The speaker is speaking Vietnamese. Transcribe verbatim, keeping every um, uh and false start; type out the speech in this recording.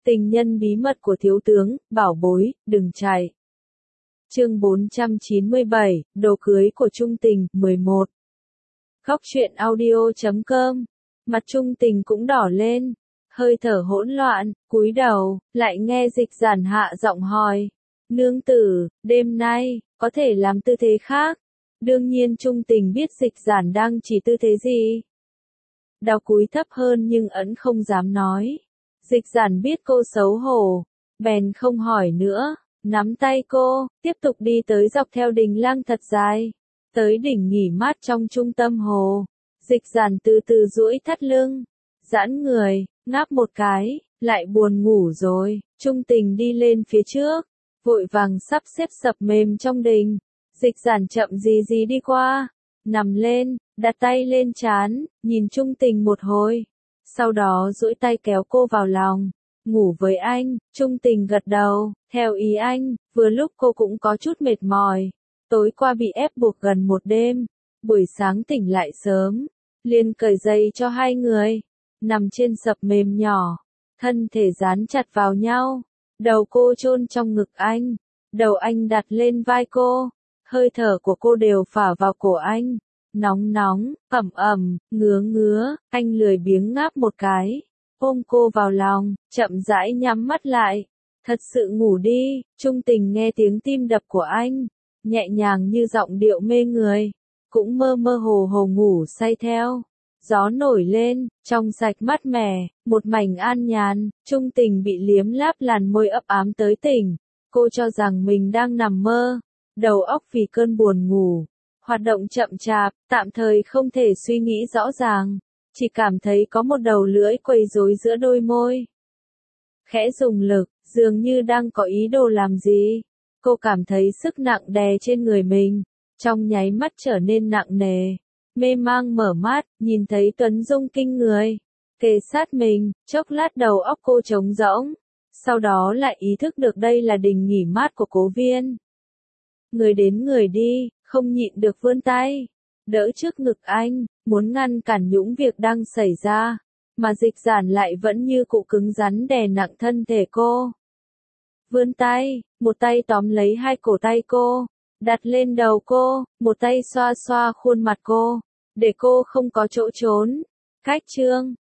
Tình nhân bí mật của thiếu tướng, bảo bối, đừng chạy. Chương bốn trăm chín mươi bảy, đồ cưới của Trung Tình, mười một. Góc truyện audio chấm com. Mặt Trung Tình cũng đỏ lên, hơi thở hỗn loạn, cúi đầu, lại nghe Dịch Giản hạ giọng hỏi. Nương tử, đêm nay, có thể làm tư thế khác. Đương nhiên Trung Tình biết Dịch Giản đang chỉ tư thế gì. Đầu cúi thấp hơn nhưng ẩn không dám nói. Dịch Giản biết cô xấu hổ, bèn không hỏi nữa, nắm tay cô, tiếp tục đi tới dọc theo đình lang thật dài, tới đỉnh nghỉ mát trong trung tâm hồ. Dịch Giản từ từ duỗi thắt lưng, giãn người, ngáp một cái, lại buồn ngủ rồi. Trung Tình đi lên phía trước, vội vàng sắp xếp sập mềm trong đình. Dịch Giản chậm gì gì đi qua, nằm lên, đặt tay lên trán, nhìn Trung Tình một hồi. Sau đó duỗi tay kéo cô vào lòng, ngủ với anh. Trung Tình gật đầu, theo ý anh. Vừa lúc cô cũng có chút mệt mỏi, tối qua bị ép buộc gần một đêm, buổi sáng tỉnh lại sớm, liền cởi giày cho hai người, nằm trên sập mềm nhỏ, thân thể dán chặt vào nhau, đầu cô chôn trong ngực anh, đầu anh đặt lên vai cô, hơi thở của cô đều phả vào cổ anh. Nóng nóng, ẩm ẩm, ngứa ngứa, anh lười biếng ngáp một cái, ôm cô vào lòng, chậm rãi nhắm mắt lại. Thật sự ngủ đi. Trung Tình nghe tiếng tim đập của anh, nhẹ nhàng như giọng điệu mê người, cũng mơ mơ hồ hồ ngủ say theo. Gió nổi lên, trong sạch mát mẻ, một mảnh an nhàn. Trung Tình bị liếm láp làn môi ấp ám tới tỉnh, cô cho rằng mình đang nằm mơ, đầu óc vì cơn buồn ngủ hoạt động chậm chạp, tạm thời không thể suy nghĩ rõ ràng, chỉ cảm thấy có một đầu lưỡi quấy rối giữa đôi môi. Khẽ dùng lực, dường như đang có ý đồ làm gì. Cô cảm thấy sức nặng đè trên người mình, trong nháy mắt trở nên nặng nề. Mê mang mở mắt, nhìn thấy Tuấn Dung kinh người, kề sát mình, chốc lát đầu óc cô trống rỗng. Sau đó lại ý thức được đây là đình nghỉ mát của Cố Viên. Người đến người đi, không nhịn được vươn tay, đỡ trước ngực anh, muốn ngăn cản những việc đang xảy ra, mà Dịch Giản lại vẫn như cụ cứng rắn đè nặng thân thể cô. Vươn tay, một tay tóm lấy hai cổ tay cô, đặt lên đầu cô, một tay xoa xoa khuôn mặt cô, để cô không có chỗ trốn. Cách chương